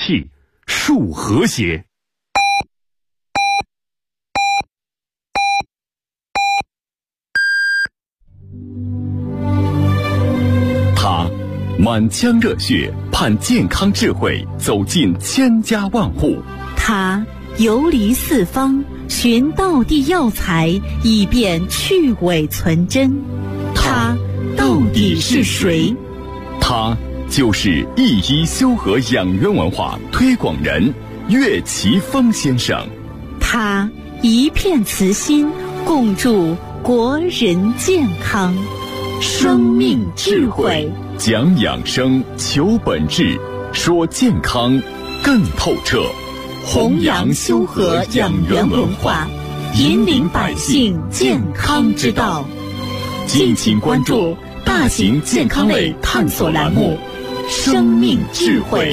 气，树和谐。他满腔热血，盼健康智慧走进千家万户。 他游离四方，寻道地药材，以便去伪存真。他到底是谁？ 他就是一医修和养元文化推广人岳奇峰先生。 他一片慈心，共筑国人健康。生命智慧， 讲养生，求本质，说健康更透彻。 弘扬修和养元文化，引领百姓健康之道。敬请关注大型健康类探索栏目《生命智慧》。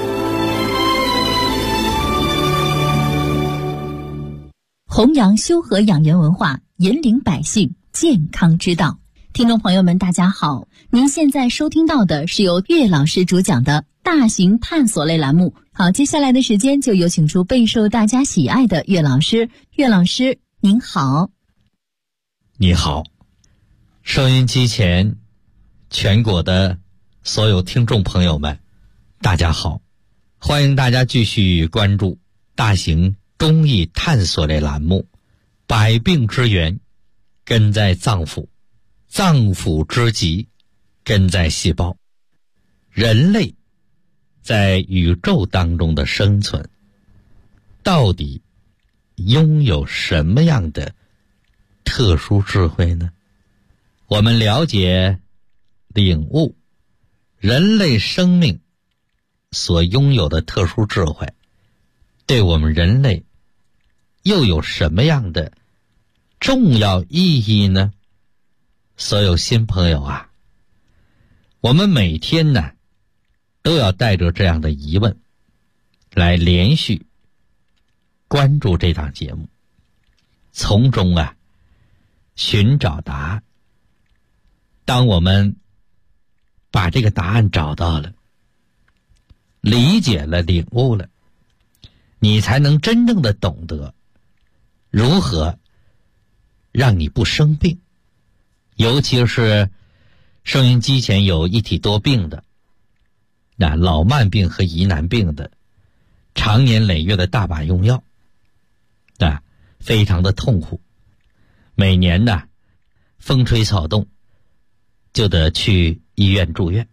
弘扬修和养元文化，引领百姓健康之道。听众朋友们，大家好，您现在收听到的是由岳老师主讲的大型探索类栏目。好，接下来的时间就有请出备受大家喜爱的岳老师。岳老师您好。 你好，收音机前全国的所有听众朋友们，大家好，欢迎大家继续关注大型公益探索类栏目，百病之源根在脏腑，脏腑之疾根在细胞。人类在宇宙当中的生存，到底拥有什么样的特殊智慧呢？我们了解、领悟人类生命所拥有的特殊智慧，对我们人类又有什么样的重要意义呢？所有新朋友啊，我们每天呢都要带着这样的疑问来连续关注这档节目，从中啊寻找答案。当我们把这个答案找到了，理解了，领悟了，你才能真正的懂得如何让你不生病。尤其是收音机前有一体多病的，老慢病和疑难病的，常年累月的大把用药，非常的痛苦。每年呢风吹草动就得去医院住院。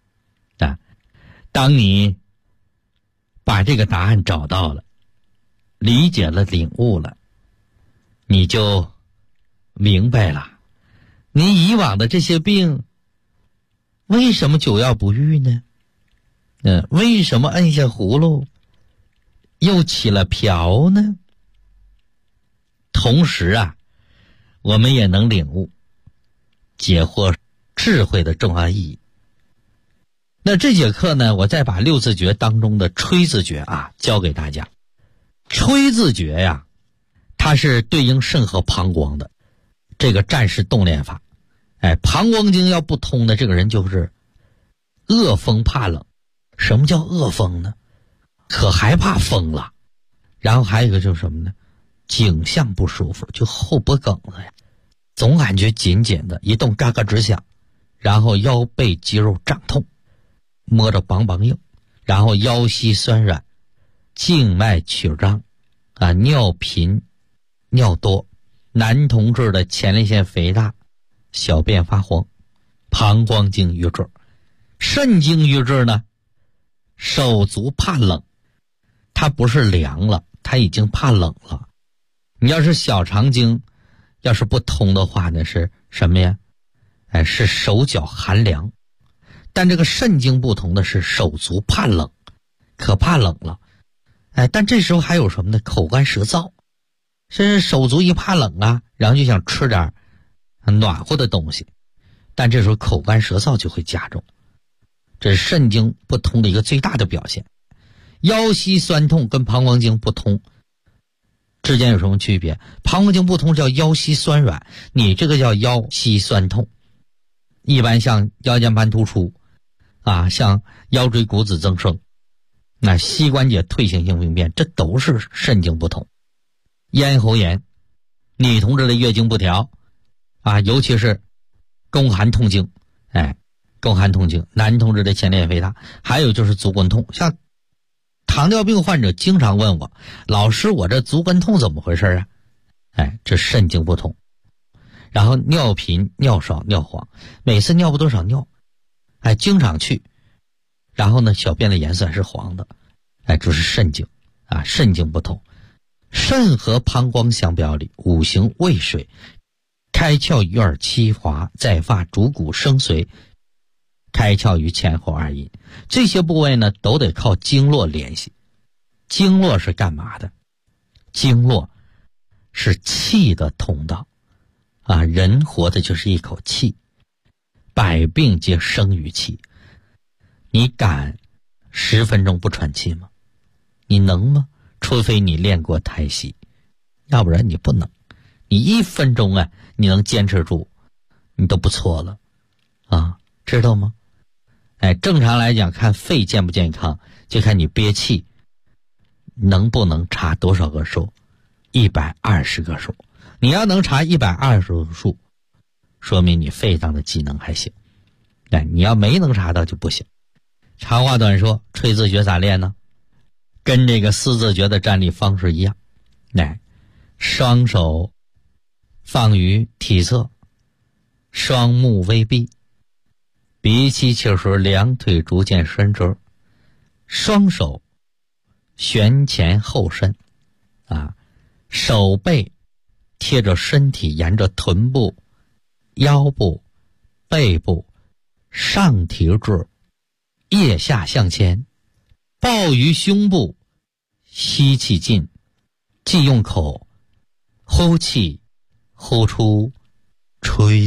当你把这个答案找到了，理解了，领悟了，你就明白了你以往的这些病为什么久药不愈呢？为什么摁下葫芦又起了瓢呢？同时啊，我们也能领悟解惑智慧的重要意义。那这节课呢，我再把六字诀当中的吹字诀教给大家。吹字诀呀，它是对应肾和膀胱的这个战士动练法。膀胱经要不通的这个人就是恶风怕冷。什么叫恶风呢？可害怕风了。然后还有一个就是什么呢？颈项不舒服，就后脖梗子呀，总感觉紧紧的，一动嘎嘎直响，然后腰背肌肉胀痛，摸着梆梆硬，然后腰膝酸软，静脉曲张尿频尿多，男同志的前列腺肥大，小便发黄，膀胱经瘀滞。肾经瘀滞呢，手足怕冷，它不是凉了，它已经怕冷了。你要是小肠经要是不通的话呢，是什么呀？是手脚寒凉。但这个肾经不同的是手足怕冷，可怕冷了。但这时候还有什么呢？口干舌燥。是手足一怕冷然后就想吃点暖和的东西，但这时候口干舌燥就会加重。这是肾经不通的一个最大的表现。腰膝酸痛跟膀胱经不通之间有什么区别？膀胱经不通叫腰膝酸软，你这个叫腰膝酸痛。一般像腰间盘突出像腰椎骨质增生那膝关节退行性病变，这都是肾经不通。咽喉炎，女同志的月经不调啊，尤其是宫寒痛经，宫寒痛经，男同志的前列腺肥大，还有就是足跟痛。像糖尿病患者经常问我，老师，我这足跟痛怎么回事啊？这肾经不通。然后尿频、尿少、尿黄，每次尿不多少尿，经常去。然后呢，小便的颜色还是黄的，这是肾经啊，肾经不通。肾和膀胱相表里，五行渭水，开窍于耳七华，在发主骨生髓，开窍于前后二阴。这些部位呢，都得靠经络联系。经络是干嘛的？经络是气的通道啊，人活的就是一口气，百病皆生于气。你敢10分钟不喘气吗？你能吗？除非你练过太息，要不然你不能。你1分钟你能坚持住，你都不错了啊，知道吗？正常来讲，看肺健不健康，就看你憋气能不能查多少个数，120个数。你要能查120个数，说明你肺脏的机能还行。你要没能查到就不行。长话短说，吹字诀咋练呢？跟这个四字诀的站立方式一样，双手放于体侧，双目微闭，鼻气气时两腿逐渐伸直，双手旋前后伸手背贴着身体，沿着臀部、腰部、背部上提至腋下向前，抱于胸部，吸气进，既用口呼气，呼出，吹。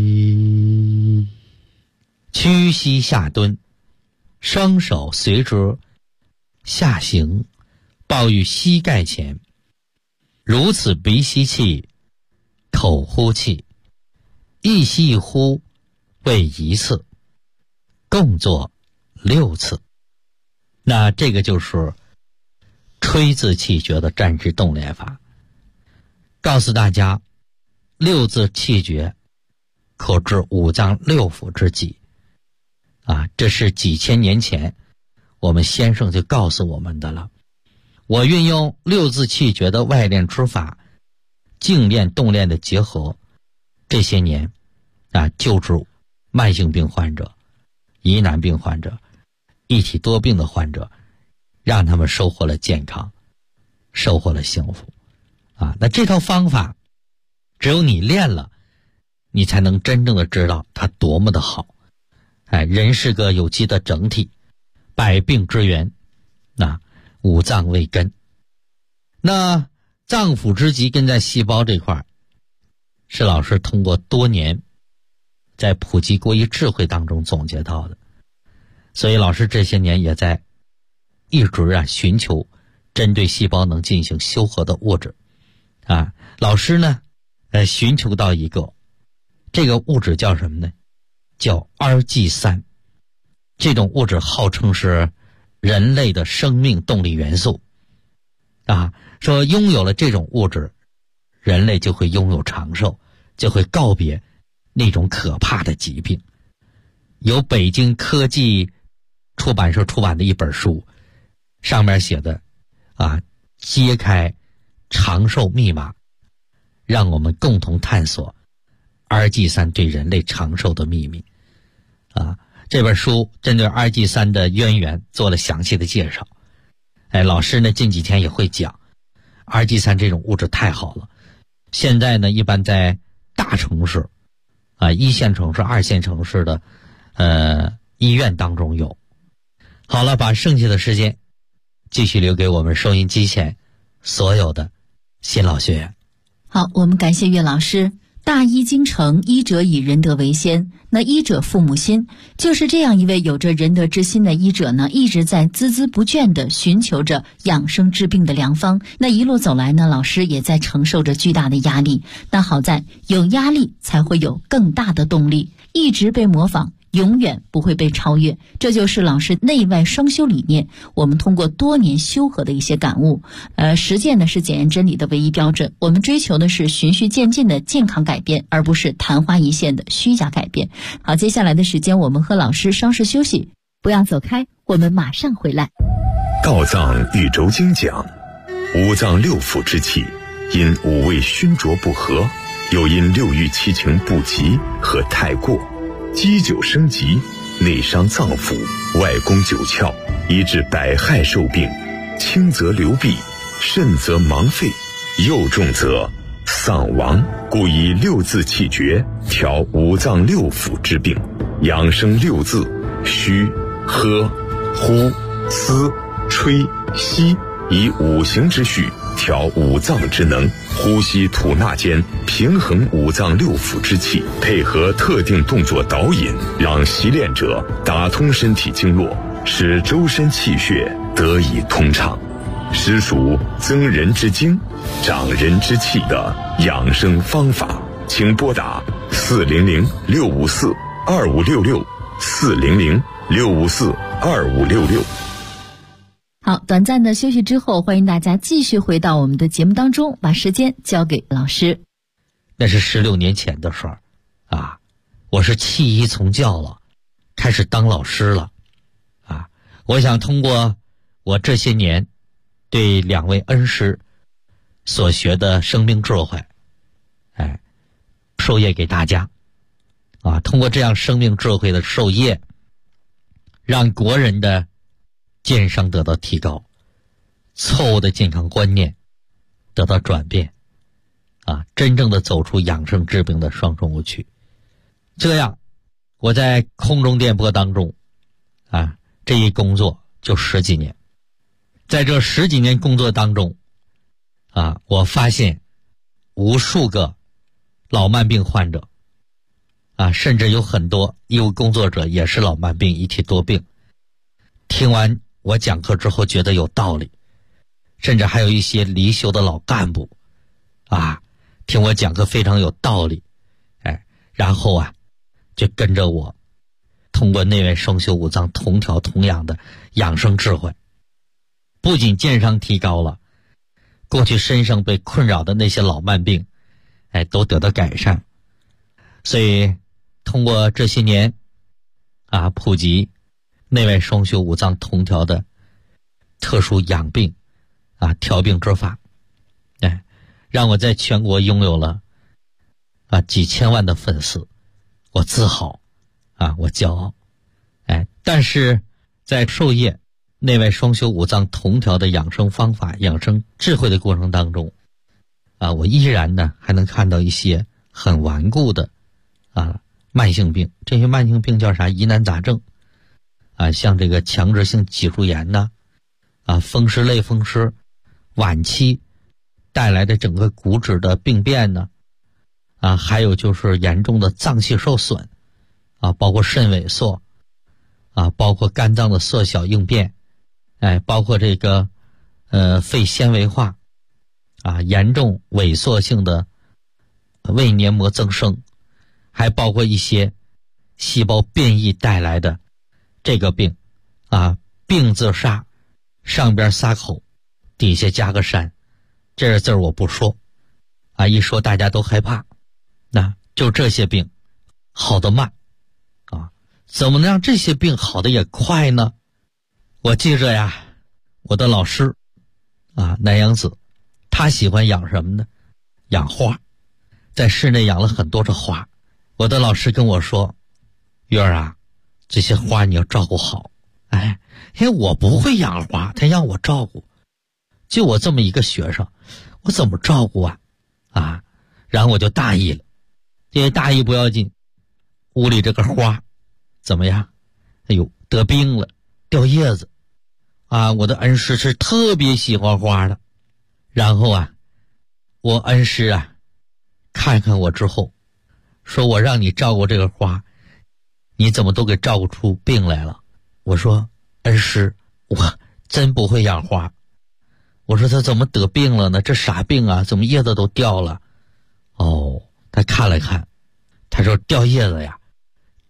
屈膝下蹲，双手随之下行，抱于膝盖前，如此鼻吸气，口呼气，一吸一呼为1次，共做6次。那这个就是吹字气诀的站姿动练法。告诉大家，6字气诀可治五脏六腑之疾这是几千年前我们先生就告诉我们的了。我运用6字气诀的外练之法，静练动练的结合，这些年救治慢性病患者、疑难病患者、一体多病的患者，让他们收获了健康，收获了幸福那这套方法只有你练了，你才能真正的知道它多么的好。人是个有机的整体，百病之源五脏为根。那脏腑之疾跟在细胞这块，是老师通过多年在普及国医智慧当中总结到的。所以老师这些年也在一直寻求针对细胞能进行修合的物质老师呢寻求到一个，这个物质叫什么呢？叫 Rg3。这种物质号称是人类的生命动力元素说拥有了这种物质，人类就会拥有长寿，就会告别那种可怕的疾病。由北京科技出版社出版的一本书，上面写的揭开长寿密码，让我们共同探索 Rg3 对人类长寿的秘密这本书针对 Rg3 的渊源做了详细的介绍。老师呢近几天也会讲 Rg3 这种物质太好了，现在呢一般在大城市1线城市、2线城市的医院当中有。好了，把剩下的时间继续留给我们收音机前所有的新老学员。 好，我们感谢岳老师。大医精诚，医者以仁德为先，那医者父母心，就是这样一位有着仁德之心的医者呢，一直在孜孜不倦地寻求着养生治病的良方。那一路走来呢，老师也在承受着巨大的压力，但好在有压力才会有更大的动力，一直被模仿， 永远不会被超越。这就是老师内外双修理念，我们通过多年修和的一些感悟。实践呢是检验真理的唯一标准。我们追求的是循序渐进的健康改变，而不是昙花一现的虚假改变。好，接下来的时间我们和老师稍事休息，不要走开，我们马上回来。 道藏宇宙经讲，五脏六腑之气因五味熏浊不和，又因六欲七情不及和太过，积久生疾，内伤脏腑，外攻九窍，以致百害受病。轻则流弊，甚则盲废，又重则丧亡。故以六字气诀调五脏六腑之病，养生六字：虚、喝、呼、思、吹、吸，以五行之序调五脏之能，呼吸吐纳间平衡五脏六腑之气，配合特定动作导引，让习练者打通身体经络，使周身气血得以通畅，实属增人之精、长人之气的养生方法。请拨打400-6564-2566，400-6564-2566。 好，短暂的休息之后，欢迎大家继续回到我们的节目当中，把时间交给老师。 那是16年前的事儿啊，我是弃医从教了，开始当老师了啊。我想通过我这些年对2位恩师所学的生命智慧，授业给大家啊。通过这样生命智慧的授业，让国人的健商得到提高，错误的健康观念得到转变啊，真正的走出养生治病的双重误区。这样我在空中电波当中啊，这一工作就10几年。在这10几年工作当中啊，我发现无数个老慢病患者啊，甚至有很多医务工作者也是老慢病一体多病，听完我讲课之后觉得有道理，甚至还有一些离休的老干部啊，听我讲课非常有道理，然后啊就跟着我通过内外双修五脏同调同养的养生智慧，不仅健商提高了，过去身上被困扰的那些老慢病都得到改善。所以通过这些年啊，普及内外双修五脏同调的特殊养病啊调病之法，让我在全国拥有了几千万的粉丝，我自豪啊，我骄傲。但是在授业内外双修五脏同调的养生方法、养生智慧的过程当中啊，我依然呢还能看到一些很顽固的慢性病。这些慢性病叫啥？疑难杂症啊，像这个强直性脊柱炎呐，风湿类风湿晚期带来的整个骨质的病变呢，还有就是严重的脏器受损包括肾萎缩包括肝脏的缩小应变，包括这个肺纤维化严重萎缩性的胃黏膜增生，还包括一些细胞变异带来的这个病病字煞，上边撒口，底下加个山，这个字儿我不说一说大家都害怕。那就这些病好得慢怎么能让这些病好的也快呢？我记着呀，我的老师南阳子，他喜欢养什么呢？养花，在室内养了很多的花。我的老师跟我说，月儿这些花你要照顾好。因为我不会养花，他让我照顾，就我这么一个学生，我怎么照顾然后我就大意了。因为大意不要紧，屋里这个花怎么样？得病了，掉叶子我的恩师是特别喜欢花的。然后我恩师看看我之后说，我让你照顾这个花，你怎么都给照顾出病来了？我说恩师，我真不会养花。我说他怎么得病了呢？这啥病怎么叶子都掉了？他看了看，他说掉叶子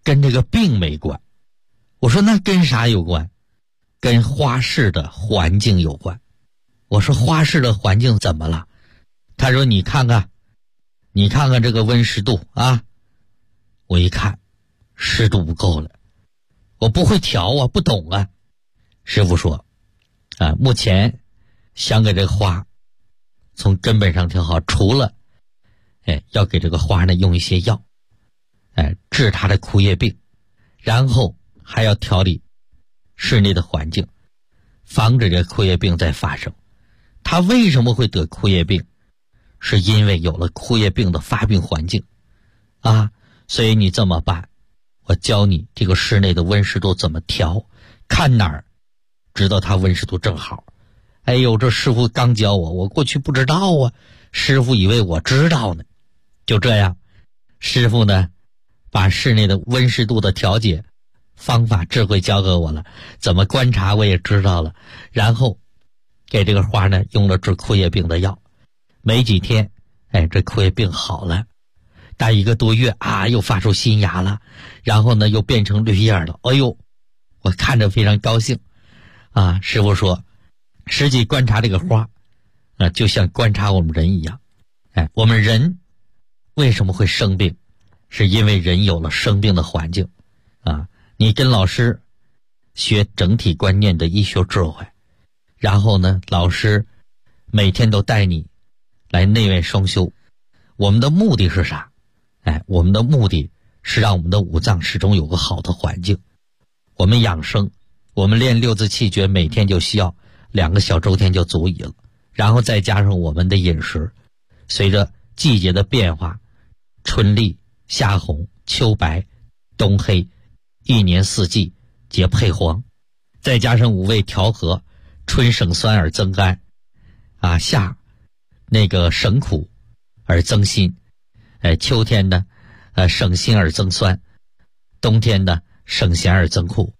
跟这个病没关。我说那跟啥有关？跟花市的环境有关。我说花市的环境怎么了？他说你看看这个温湿度啊。我一看湿度不够了，我不会调啊，不懂啊。师傅说目前想给这个花从根本上调好，除了要给这个花呢用一些药治它的枯叶病，然后还要调理室内的环境，防止这个枯叶病再发生。它为什么会得枯叶病？是因为有了枯叶病的发病环境所以你这么办，我教你这个室内的温湿度怎么调，看哪儿知道它温湿度正好。哎呦，这师傅刚教我过去不知道啊，师傅以为我知道呢。就这样，师傅呢把室内的温湿度的调节方法智慧教给我了，怎么观察我也知道了，然后给这个花呢用了治枯叶病的药。没几天这枯叶病好了，大1个多月又发出新芽了，然后呢又变成绿叶了。哎呦，我看着非常高兴师傅说实际观察这个花就像观察我们人一样。我们人为什么会生病？是因为人有了生病的环境你跟老师学整体观念的医学智慧，然后呢老师每天都带你来内外双修。我们的目的是啥？我们的目的是让我们的五脏始终有个好的环境。我们养生，我们练六字气诀每天就需要2个小周天就足矣了，然后再加上我们的饮食，随着季节的变化，春绿、夏红、秋白、冬黑，1年4季皆配黄，再加上5味调和，春省酸而增甘夏那个省苦而增辛，秋天呢省辛而增酸，冬天呢省咸而增苦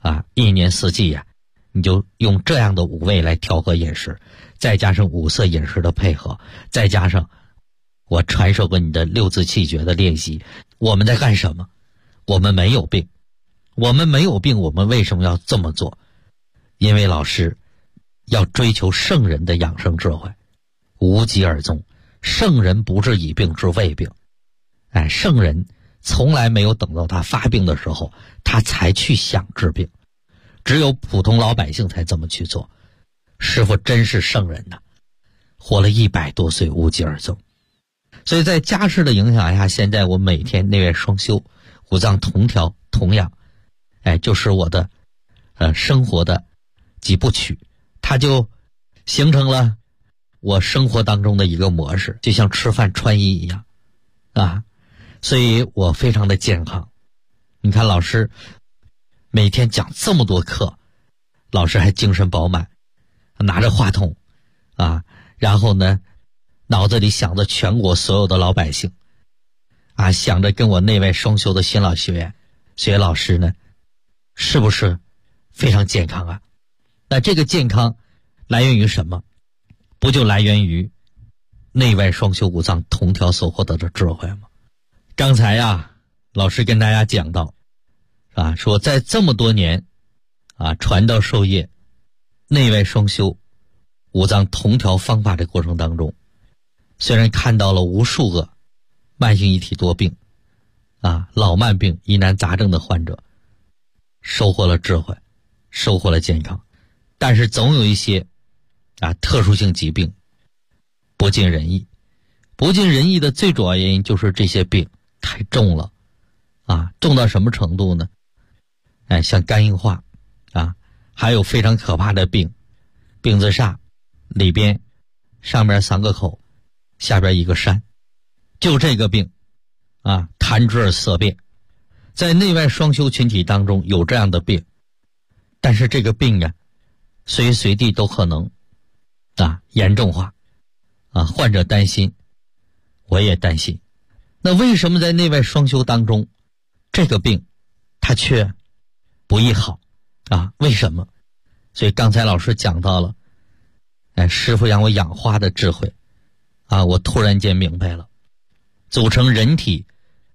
1年4季你就用这样的5味来调和饮食，再加上5色饮食的配合，再加上我传授给你的六字气诀的练习，我们在干什么？我们没有病。我们没有病，我们为什么要这么做？因为老师要追求圣人的养生智慧，无疾而终。圣人不治已病治未病，圣人从来没有等到他发病的时候他才去想治病，只有普通老百姓才这么去做。师父真是圣人呐，活了100多岁无疾而终。所以在家事的影响下，现在我每天内外双修，五脏同调同养，就是我的生活的几部曲，它就形成了我生活当中的一个模式，就像吃饭穿衣一样所以我非常的健康。你看老师每天讲这么多课，老师还精神饱满，拿着话筒然后呢脑子里想着全国所有的老百姓想着跟我内外双修的新老学员，所以老师呢是不是非常健康那这个健康来源于什么？不就来源于内外双修五脏同调所获得的智慧吗？刚才老师跟大家讲到说在这么多年传道授业内外双修五脏同调方法的过程当中，虽然看到了无数个慢性一体多病老慢病疑难杂症的患者收获了智慧，收获了健康，但是总有一些特殊性疾病不尽人意。不尽人意的最主要原因就是这些病太重了重到什么程度呢？像肝硬化还有非常可怕的病字煞，里边上面3个口，下边1个山，就这个病痰滞而色变。在内外双修群体当中有这样的病，但是这个病随时随地都可能严重化患者担心，我也担心。那为什么在内外双修当中这个病它却不易好为什么？所以刚才老师讲到了师父让我养花的智慧我突然间明白了，组成人体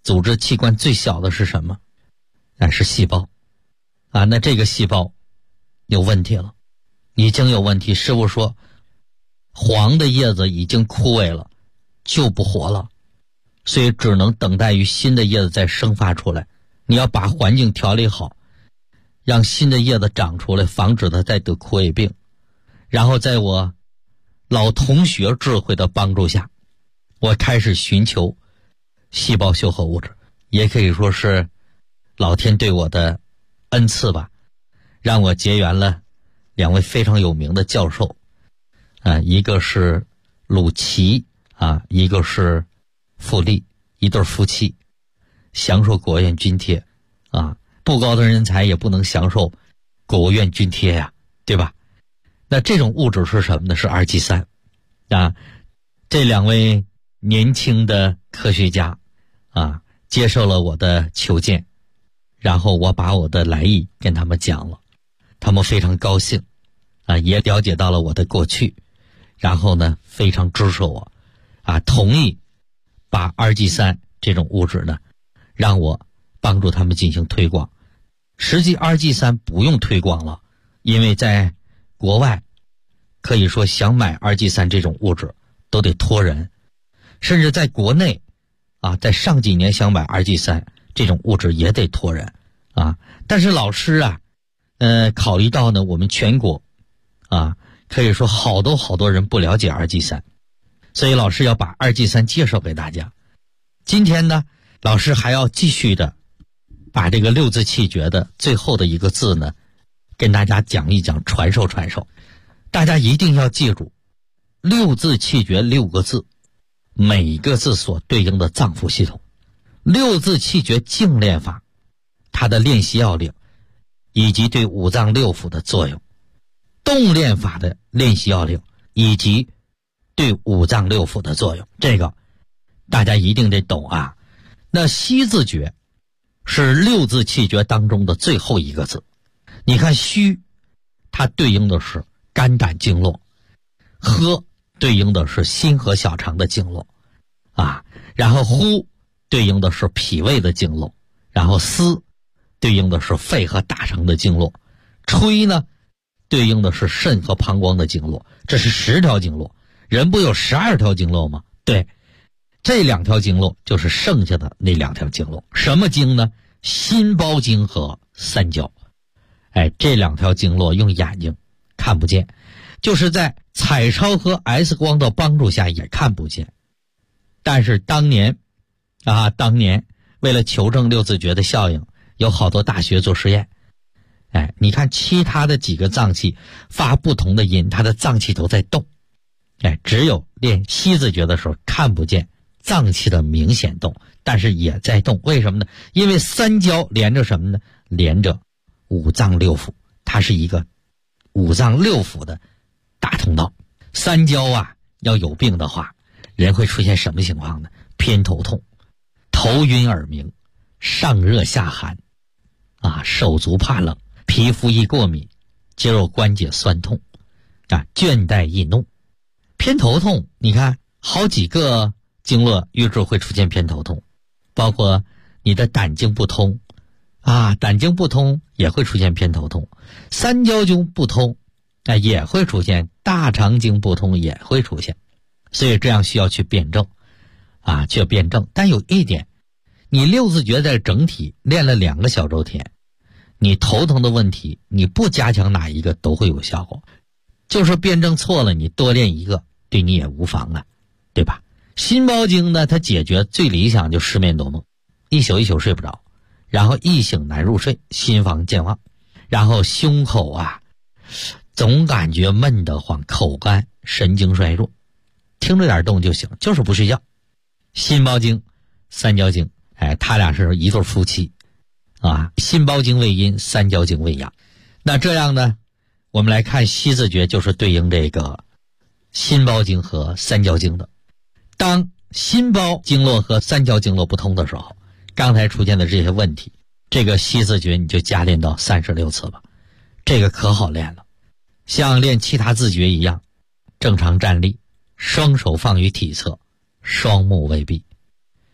组织器官最小的是什么？是细胞啊。那这个细胞有问题了，已经有问题。师傅说黄的叶子已经枯萎了，就不活了，所以只能等待于新的叶子再生发出来。你要把环境调理好，让新的叶子长出来，防止它再得枯萎病。然后在我老同学智慧的帮助下，我开始寻求细胞修合物质，也可以说是老天对我的恩赐吧，让我结缘了2位非常有名的教授一个是鲁奇一个是傅立，一对夫妻享受国务院津贴不高的人才也不能享受国务院津贴呀，对吧？那这种物质是什么呢？是二基酸这2位年轻的科学家接受了我的求见，然后我把我的来意跟他们讲了，他们非常高兴也了解到了我的过去，然后呢非常支持我同意把二基酸这种物质呢让我帮助他们进行推广。实际二基酸不用推广了，因为在国外可以说想买二基酸这种物质都得托人，甚至在国内在上几年想买二基酸这种物质也得托人但是老师考虑到呢我们全国可以说好多人不了解二基酸，所以老师要把二基酸介绍给大家。今天呢老师还要继续的把这个六字气诀的最后的一个字呢跟大家讲一讲，传授。大家一定要记住六字气诀6个字，每一个字所对应的脏腑系统。六字气诀静练法它的练习要领以及对五脏六腑的作用，动练法的练习要领以及对五脏六腑的作用，这个大家一定得懂那虚字诀是六字气诀当中的最后一个字。你看虚它对应的是肝胆经络，喝对应的是心和小肠的经络然后呼对应的是脾胃的经络，然后思对应的是肺和大肠的经络，吹呢对应的是肾和膀胱的经络。这是10条经络，人不有12条经络吗？对，这2条经络就是剩下的那2条经络。什么经呢？心包经和三焦。这2条经络用眼睛看不见，就是在彩超和 X 光的帮助下也看不见。但是当年为了求证六字诀的效应，有好多大学做实验。你看其他的几个脏器发不同的音，它的脏器都在动。只有练虚字诀的时候看不见脏器的明显动，但是也在动。为什么呢？因为三焦连着什么呢？连着五脏六腑，它是一个五脏六腑的大通道。三焦要有病的话，人会出现什么情况呢？偏头痛、头晕耳鸣、上热下寒手足怕冷、皮肤易过敏、肌肉关节酸痛倦怠易怒。偏头痛你看好几个经络瘀滞会出现偏头痛，包括你的胆经不通胆经不通也会出现偏头痛，三焦经不通也会出现，大肠经不通也会出现。所以这样需要去辩证去辩证。但有一点，你六字诀在整体练了2个小周天，你头疼的问题你不加强哪一个都会有效果，就是辩证错了你多练一个对你也无妨对吧？心包经呢，它解决最理想就失眠多梦，一宿一宿睡不着，然后一醒难入睡，心房健忘，然后胸口总感觉闷得慌，口干，神经衰弱，听着点动就行，就是不睡觉。心包经、三焦经他俩是一对夫妻心包经为阴，三焦经为阳。那这样呢，我们来看虚字诀就是对应这个心包经和三焦经的。当心包经络和三焦经络不通的时候，刚才出现的这些问题，这个虚字诀你就加练到36次吧，这个可好练了。像练其他字诀一样，正常站立，双手放于体侧，双目微闭，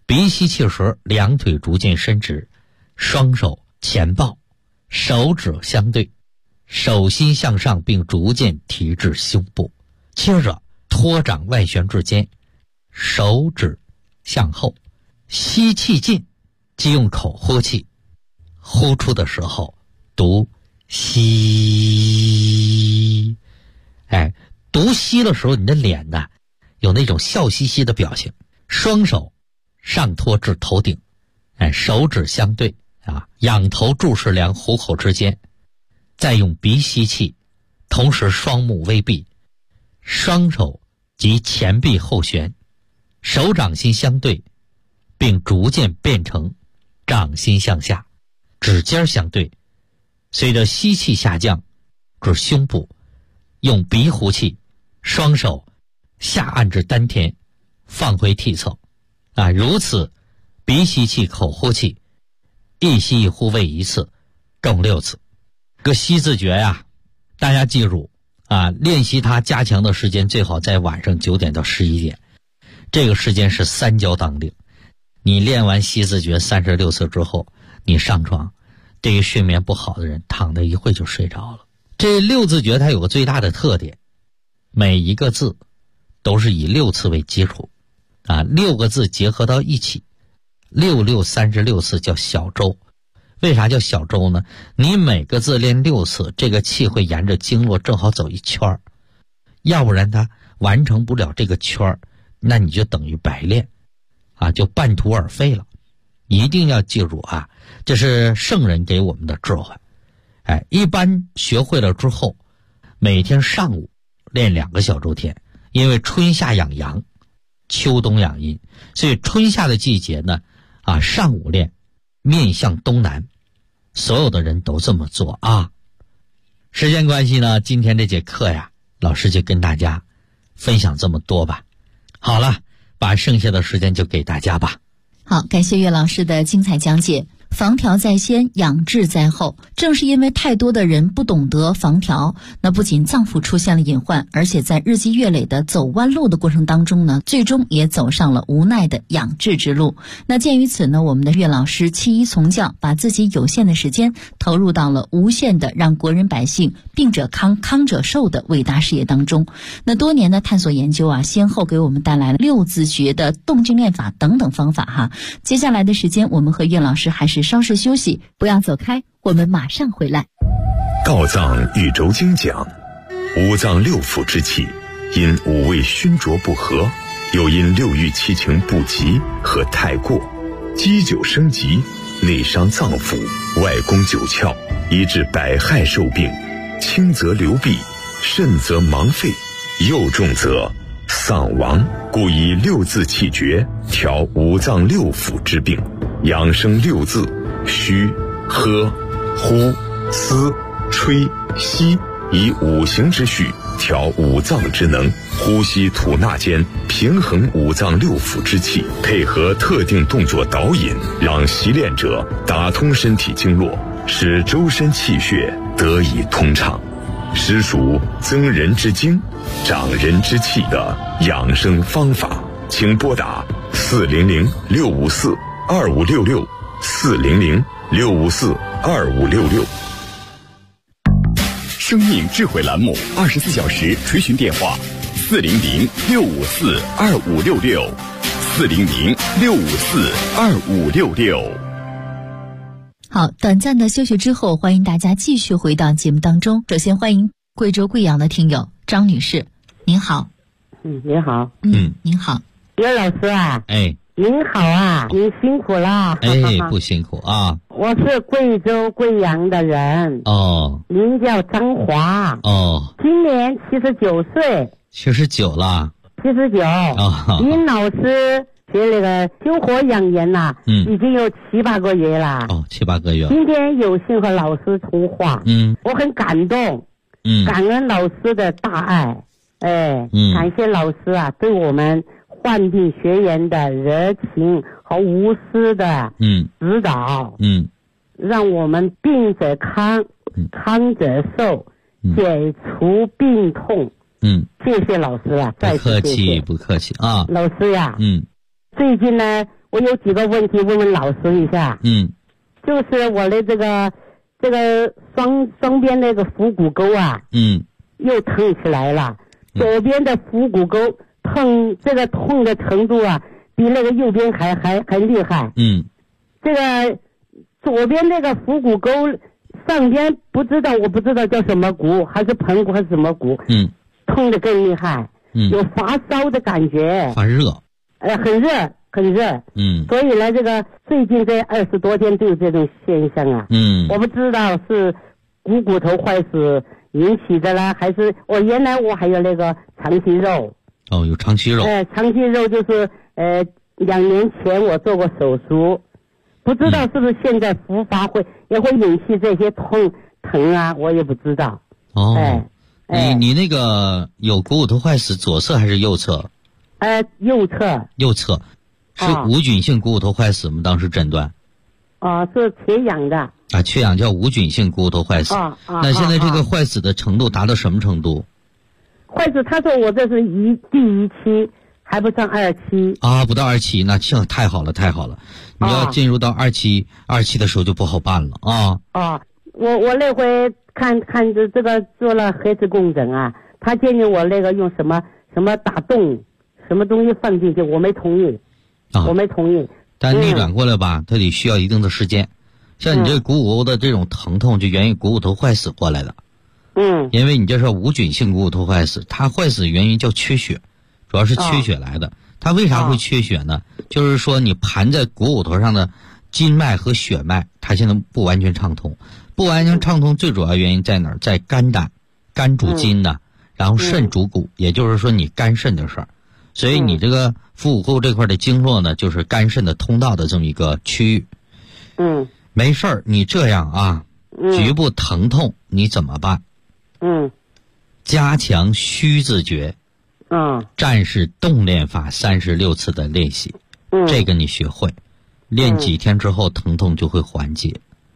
鼻吸气时，两腿逐渐伸直，双手前抱，手指相对，手心向上并逐渐提至胸部。接着托掌外旋至肩，手指向后，吸气进，即用口呼气，呼出的时候读吸。读吸的时候，你的脸呢有那种笑嘻嘻的表情，双手上托至头顶，手指相对仰头注视两虎口之间，再用鼻吸气，同时双目微闭，双手及前臂后旋，手掌心相对，并逐渐变成掌心向下，指尖相对，随着吸气下降至胸部，用鼻呼气，双手下按至丹田，放回体侧如此鼻吸气口呼气，一吸一呼为一次，共6次。个吸字诀大家记住练习它加强的时间最好在晚上9点到11点，这个时间是3焦当令。你练完吸字诀36次之后，你上床，对于睡眠不好的人躺着一会就睡着了。这6字诀它有个最大的特点，每一个字都是以6次为基础6个字结合到一起，6636次叫小周。为啥叫小周呢？你每个字练6次，这个气会沿着经络正好走一圈，要不然它完成不了这个圈，那你就等于白练就半途而废了。一定要记住这是圣人给我们的智慧。一般学会了之后，每天上午练2个小周天，因为春夏养阳，秋冬养阴，所以春夏的季节呢上午练，面向东南，所有的人都这么做时间关系呢，今天这节课老师就跟大家分享这么多吧。好了，把剩下的时间就给大家吧。 好，感谢岳老师的精彩讲解。防调在先，养志在后。正是因为太多的人不懂得防调，那不仅脏腑出现了隐患，而且在日积月累的走弯路的过程当中呢，最终也走上了无奈的养志之路。那鉴于此呢，我们的岳老师弃医从教，把自己有限的时间投入到了无限的让国人百姓病者康，康者寿的伟大事业当中。那多年的探索研究先后给我们带来了6字诀的动静练法等等方法接下来的时间，我们和岳老师还是稍事休息，不要走开，我们马上回来。 道藏宇宙经讲，五脏六腑之气因五味熏灼不和，又因六欲七情不及和太过，积久生疾，内伤脏腑，外攻九窍，以致百害受病，轻则流弊，甚则盲废，又重则丧亡。故以6字气诀调五脏六腑之病，养生6字：虚、喝、呼、思、吹、吸，以五行之序调五脏之能，呼吸吐纳间平衡五脏六腑之气，配合特定动作导引，让习练者打通身体经络，使周身气血得以通畅，实属增人之精，长人之气的养生方法。请拨打400-654-2566 400-654-2566。 生命智慧栏目24小时垂询电话400-654-2566 400-654-2566。 好，短暂的休息之后，欢迎大家继续回到节目当中。首先欢迎贵州贵阳的听友张女士，您好。 您好。 您好。 岳老师您好您辛苦了。 不辛苦我是贵州贵阳的人。您叫张华。今年79岁。 79了。 79。您老师学那个修活养颜已经有7、8个月了。 7、8个月。 今天有幸和老师通话。我很感动。感恩老师的大爱。感谢老师对我们患病学员的热情和无私的指导。让我们病者康，康者寿，解除病痛。谢谢老师再次谢谢。 不客气老师最近呢， 我有几个问题问问老师一下。就是我的这个双边那个腹股沟啊，又疼起来了。左边的腹股沟痛的程度啊，比那个右边还厉害。这个左边那个腹股沟上边我不知道叫什么骨，还是盆骨还是什么骨，痛得更厉害。有发烧的感觉， 发热， 很热，所以呢，这个最近这20多天都有这种现象啊。我不知道是股头坏死引起的啦，还是原来我还有那个肠息肉。 有肠息肉。 肠息肉就是2年前我做过手术，不知道是不是现在复发也会引起这些疼啊，我也不知道。 你那个有股骨头坏死，左侧还是右侧？ 右侧。右侧。 是无菌性股骨头坏死吗？当时诊断？ 是缺氧的。 缺氧叫无菌性股骨头坏死。那现在这个坏死的程度达到什么程度？ 坏死，他说我这是第1期，还不上2期。不到 2期，那太好了，太好了。你要进入到2期的时候就不好办了啊。 我那回看着这个做了核磁共振啊，他建议我那个用什么打洞，什么东西放进去，我没同意。我没同意。 但逆转过来吧，它得需要一定的时间。像你这股骨沟的这种疼痛，就源于股骨头坏死过来的。因为你这是无菌性股骨头坏死，它坏死原因叫缺血，主要是缺血来的。它为啥会缺血呢？就是说你盘在股骨头上的筋脉和血脉，它现在不完全畅通。不完全畅通最主要原因在哪儿？在肝胆，肝主筋的，然后肾主骨，也就是说你肝肾的事儿。所以你这个腹股沟这块的经络呢，就是肝肾的通道的这么一个区域。没事儿，你这样啊，局部疼痛你怎么办？加强虚字诀，战士动练法36次的练习，这个你学会，练几天之后疼痛就会缓解。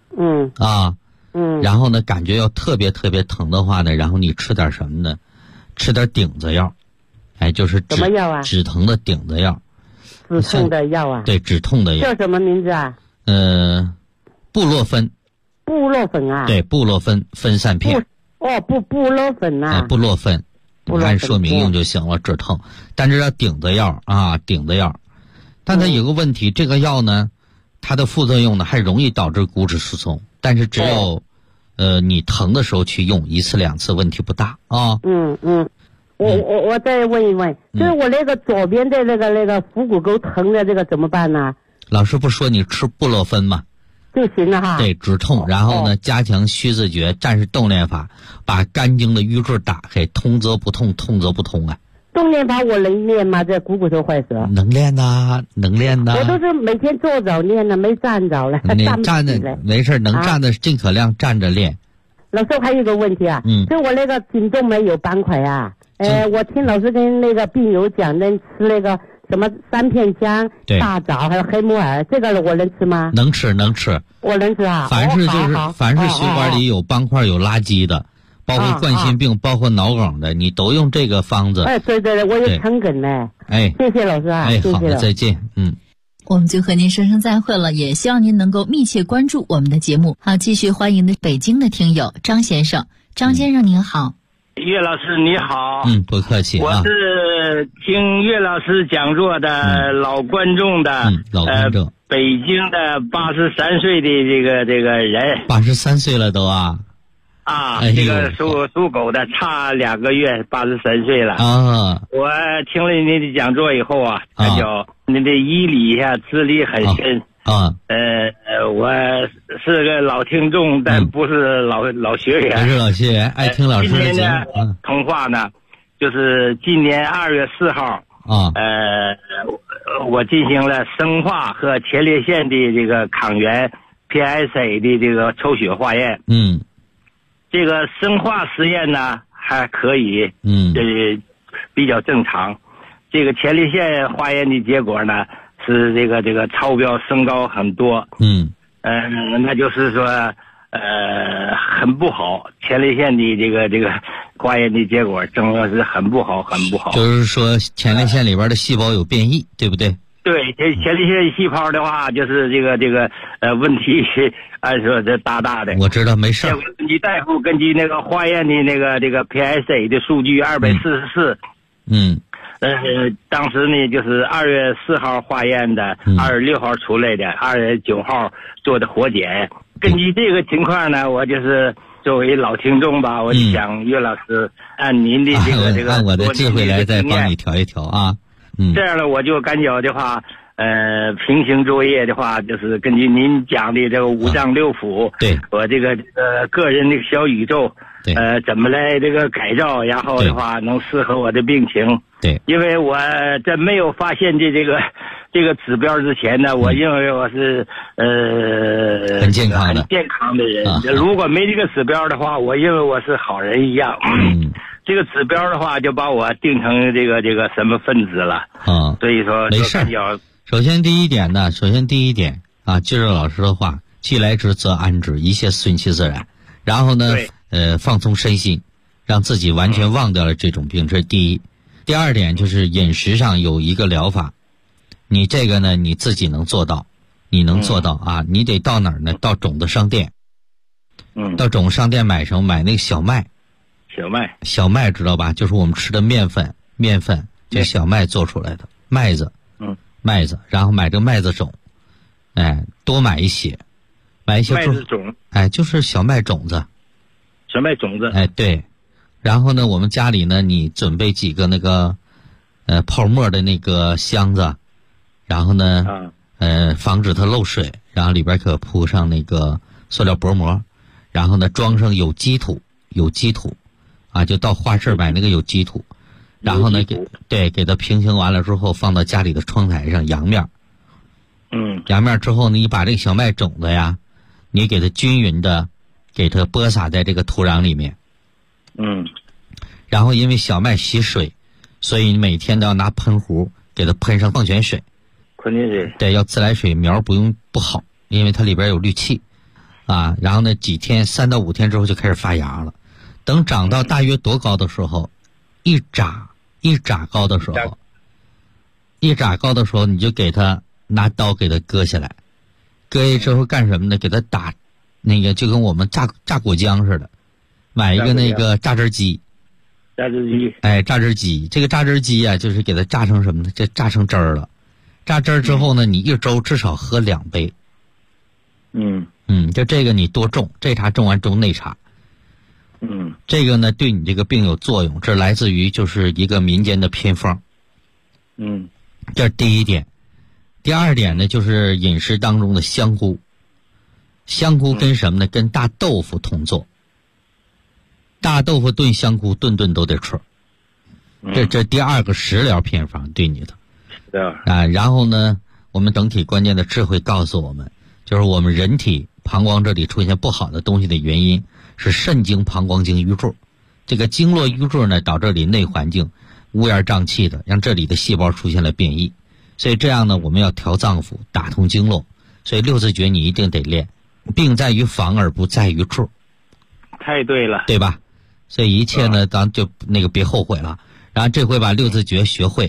然后呢，感觉要特别特别疼的话呢，然后你吃点什么呢？吃点顶子药。就是什么药啊？ 止疼的顶子药。 止痛的药啊？ 对，止痛的药。 叫什么名字啊？ 布洛芬。 布洛芬啊？ 对，布洛芬分散片。 布洛芬啊。 布洛芬，按说明用就行了，止痛。但这叫顶子药啊，顶子药。但它有个问题，这个药呢，它的副作用呢还容易导致骨质疏松，但是只有你疼的时候去用，1次2次问题不大啊。 我再问一问，就是我那个左边的那个腹股沟疼的这个怎么办呢？ 老师不说你吃布洛芬吗？ 就行了哈。 对，止痛，然后呢，加强虚字诀，战士动练法，把肝经的淤坠打开，通则不痛，痛则不通啊。 动练法我能练吗？这股骨头坏死？ 能练呐，能练呐。 我都是每天坐着练的，没站着了。 你站着没事，能站的尽可量站着练。 老师还有一个问题啊，就我那个颈动脉有斑块啊。我听老师跟那个病友讲，能吃那个什么3片姜、大枣还有黑木耳，这个我能吃吗？ 能吃，能吃。 我能吃啊。 凡是血管里有斑块、有垃圾的，包括冠心病、包括脑梗的，你都用这个方子。 对，我有肠梗呢。谢谢老师啊。 好的，再见。 我们就和您说声再会了，也希望您能够密切关注我们的节目。好，继续欢迎的北京的听友张先生。张先生您好。 岳老师你好。 不客气啊。 我是听岳老师讲座的老观众的， 老观众， 北京的83岁的这个人。 83岁了都啊。 这个属狗的，差2个月83岁了啊。 我听了您的讲座以后啊，感觉您的医理资历很深我是个老听众，但不是老学员。 不是老学员，爱听老师的节目。 今天的通话呢，就是今年2月4号我进行了生化和前列腺的这个抗原 PSA 的这个抽血化验。这个生化实验呢还可以，比较正常。这个前列腺化验的结果呢是这个超标升高很多。那就是说很不好，前列腺的这个化验的结果真的是很不好，很不好。 就是说前列腺里边的细胞有变异，对不对？ 对，前列腺细胞的话，就是这个问题，按说这大的。 我知道，没事。 根据大夫根据那个化验的这个 PSA 的数据244。当时呢就是2月4号化验的，2月6号出来的，2月9号做的活检。根据这个情况呢，我就是作为老听众吧，我就想岳老师按您的这个按我的智慧来再帮你调一调啊。 这样呢，我就感觉的话，平行作业的话，就是根据您讲的这个五脏六腑， 对， 我这个个人的小宇宙，怎么来这个改造，然后的话能适合我的病情。 对， 因为我在没有发现这个指标之前呢，我认为我是很健康的人。如果没这个指标的话，我认为我是好人一样。这个指标的话，就把我定成这个什么分子了啊。 所以说没事。首先第一点啊，接着老师的话，既来之则安之，一切顺其自然。然后呢，放松身心，让自己完全忘掉了这种病，这是第一。第二点就是饮食上有一个疗法，你这个呢你自己能做到，你能做到啊？你得到哪儿呢？到种子商店。到种子商店买什么？买那个小麦。小麦知道吧？就是我们吃的面粉，就小麦做出来的麦子。麦子，然后买这个麦子种，多买一些麦子种， 就是小麦种子。 对。 然后呢，我们家里呢，你准备几个那个泡沫的那个箱子，然后呢，防止它漏水，然后里边可铺上那个塑料薄膜，然后呢装上有机土啊，就到花市买那个有机土，然后呢给它平行完了之后放到家里的窗台上阳面。阳面之后呢，你把这个小麦种子呀，你给它均匀的给它播撒在这个土壤里面。然后因为小麦吸水，所以你每天都要拿喷壶给它喷上矿泉水。对，要自来水，苗不好，因为它里边有氯气啊。然后呢3到5天之后就开始发芽了。等长到大约多高的时候，一拃高的时候，你就给它拿刀给它割下来。割下之后干什么呢？给它打那个就跟我们榨果浆似的，买一个那个榨汁机。榨汁机，这个榨汁机啊，就是给它榨成什么呢？这榨成汁儿了。榨汁儿之后呢，你1周至少喝2杯。就这个你多种，这茶种完种那茶。这个呢对你这个病有作用，这来自于就是一个民间的偏方。这是第一点。第二点呢，就是饮食当中的香菇。香菇跟什么呢？跟大豆腐同做。大豆腐炖香菇，顿顿都得吃。这第二个食疗偏方对你的。然后呢，我们整体关键的智慧告诉我们，就是我们人体膀胱这里出现不好的东西的原因是肾经、膀胱经瘀滞。这个经络瘀滞呢，导致这里内环境乌烟瘴气的，让这里的细胞出现了变异。所以这样呢，我们要调脏腑，打通经络。所以6字诀你一定得练。病在于防而不在于治。 太对了， 对吧？所以一切呢，咱就别后悔了。然后这回把6字诀学会。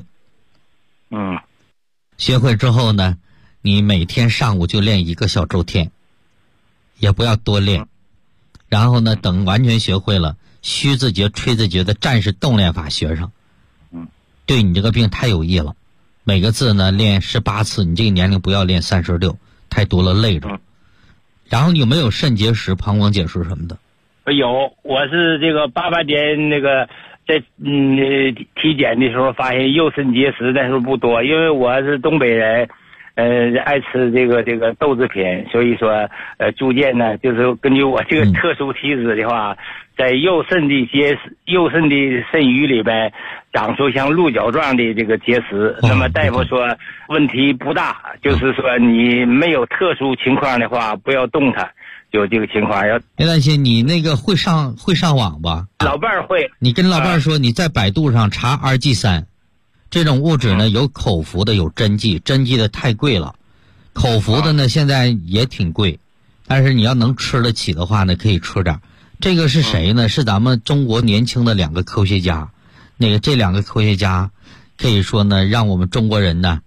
学会之后呢，你每天上午就练1个小周天，也不要多练。然后呢，等完全学会了，虚字诀、吹字诀的战士动练法学上，对你这个病太有益了。每个字呢练18次，你这个年龄不要练36，太多了累着。然后有没有肾结石、膀胱结石什么的？ 有，我是这个88年那个在体检的时候发现右肾结石，但是不多，因为我是东北人，爱吃这个豆制品，所以说逐渐呢，就是根据我这个特殊体质的话，在右肾的肾盂里边长出像鹿角状的这个结石。那么大夫说问题不大，就是说你没有特殊情况的话，不要动它。有这个情况要别担心。你那个会上网吧？ 老伴儿会。 你跟老伴儿说，你在百度上查 RG3，这种物质呢有口服的，有针剂，针剂的太贵了，口服的呢现在也挺贵，但是你要能吃得起的话呢，可以吃点。这个是谁呢？是咱们中国年轻的2个科学家。这2个科学家可以说呢，让我们中国人呢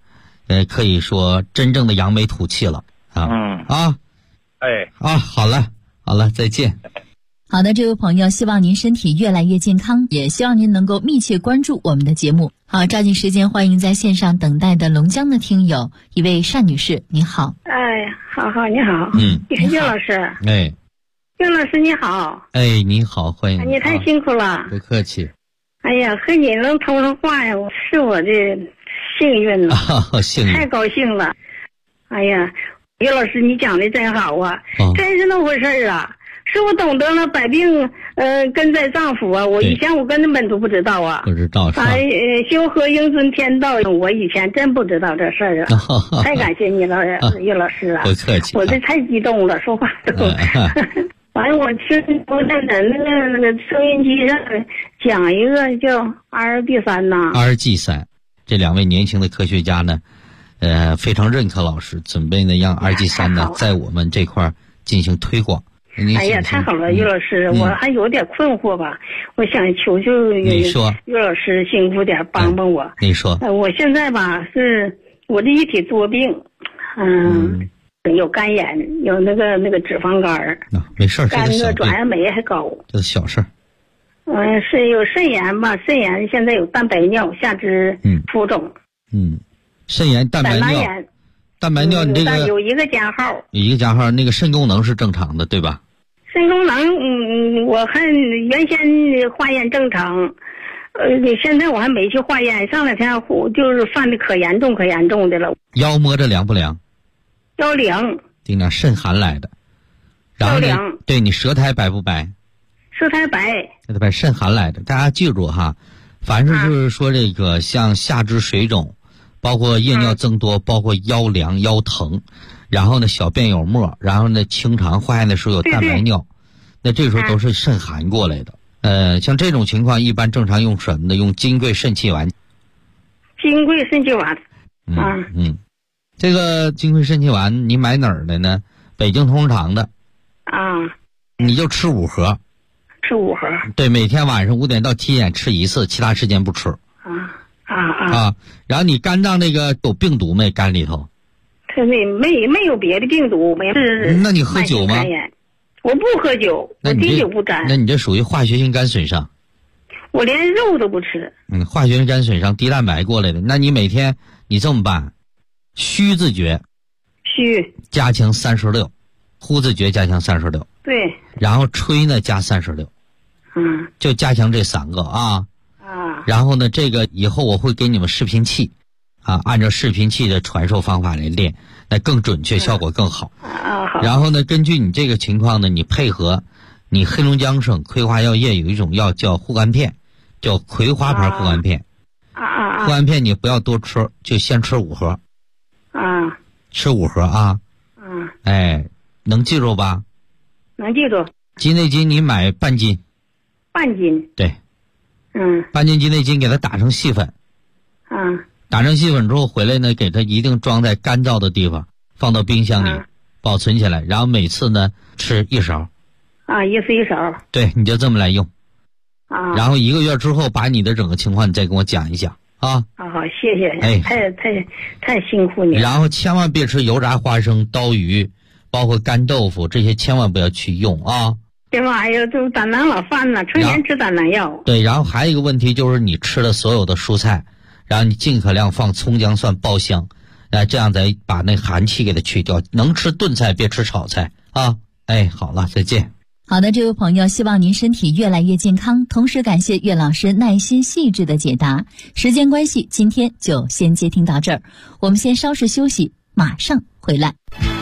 可以说真正的扬眉吐气了啊。好了，再见。 好的，这位朋友，希望您身体越来越健康，也希望您能够密切关注我们的节目。好，抓紧时间，欢迎在线上等待的龙江的听友，一位单女士，你好。 好，你好。岳老师。岳老师你好。 你好，欢迎。 你太辛苦了。 不客气。 哎呀，和你能通上话呀，是我的幸运了。 幸运。 太高兴了。哎呀，岳老师你讲的真好啊，真是那回事啊。是我懂得了百病根在脏腑啊！我以前我根本都不知道啊， 不知道是吧？ 修和应遵天道，我以前真不知道这事儿啊！太感谢你了，岳老师啊！ 不客气， 我这太激动了，说话都。完了，我在那个收音机上讲一个叫 RG3呐。 RG3，这两位年轻的科学家呢，非常认可老师，准备呢让 RG3呢在我们这块进行推广。 哎呀，太好了，岳老师，我还有点困惑吧，我想求求岳老师辛苦点帮帮我。 你说， 我现在吧是我这一体多病，有肝炎，有那个脂肪肝没事， 肝的转氨酶还高， 这是小事。 是有肾炎吧？肾炎现在有蛋白尿，下肢浮肿。 肾炎、蛋白尿。蛋白尿，你这个有一个加号， 那个肾功能是正常的，对吧？ 肾功能，我看原先化验正常，现在我还没去化验，上两天就是犯的可严重的了。 腰摸着凉不凉？ 腰凉。 顶点肾寒来的。然后呢？对，你舌苔白不白？ 舌苔白。 肾寒来的，大家记住哈，凡是就是说这个像下肢水肿。包括夜尿增多，包括腰凉腰疼，然后呢小便有沫，然后呢清肠化验的时候有蛋白尿，那这个时候都是肾寒过来的。像这种情况一般正常用什么呢？用金匮肾气丸。 金匮肾气丸。 这个金匮肾气丸你买哪儿的呢？北京通常的。你就吃5盒。 吃5盒。 对，每天晚上5点到7点吃一次，其他时间不吃。然后你肝脏那个有病毒没？肝里头？ 没有别的病毒，没是。 那你喝酒吗？ 我不喝酒，我滴酒不沾。 那你这属于化学性肝损伤。 我连肉都不吃。 化学性肝损伤，低蛋白过来的。那你每天你这么办，虚字诀，加强36，呼字诀加强36。 对。 然后吹呢加36。就加强这3个啊。然后呢，这个以后我会给你们视频器，按照视频器的传授方法来练，那更准确，效果更好。 好。 然后呢，根据你这个情况呢，你配合你黑龙江省葵花药业有一种药叫护肝片，叫葵花牌护肝片。护肝片你不要多吃，就先吃5盒。吃5盒啊。能记住吧？ 能记住。 鸡内金你买半斤。 半斤。 对。半斤鸡内金给它打成细粉。打成细粉之后回来呢，给它一定装在干燥的地方，放到冰箱里保存起来，然后每次呢吃1勺。 一次1勺。 对，你就这么来用。然后1个月之后把你的整个情况你再跟我讲一讲啊。 好，谢谢。太辛苦你了。 然后千万别吃油炸花生、刀鱼，包括干豆腐，这些千万不要去用啊。 这玩意儿就胆囊老犯了，春天吃胆囊药。 对，然后还有一个问题就是你吃的所有的蔬菜，然后你尽可量放葱姜蒜爆香，这样再把那寒气给它去掉。能吃炖菜，别吃炒菜啊。好了，再见。 好的，这位朋友，希望您身体越来越健康，同时感谢岳老师耐心细致的解答。时间关系，今天就先接听到这儿，我们先稍事休息，马上回来。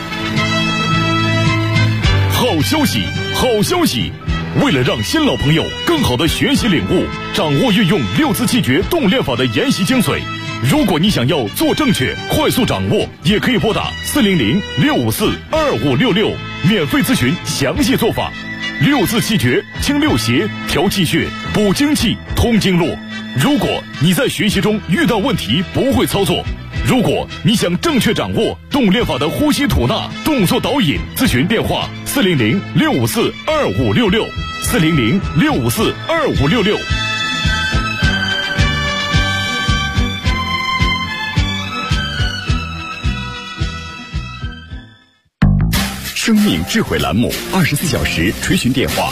好消息，好消息！为了让新老朋友更好的学习领悟，掌握运用6字气诀动练法的研习精髓，如果你想要做正确、快速掌握，也可以拨打400-654-2566，免费咨询详细做法。6字气诀清6邪、调气血、补精气、通经络。如果你在学习中遇到问题不会操作，如果你想正确掌握动练法的呼吸吐纳、动作导引，咨询电话400-654-2566，400-654-2566。 生命智慧栏目，24小时垂询电话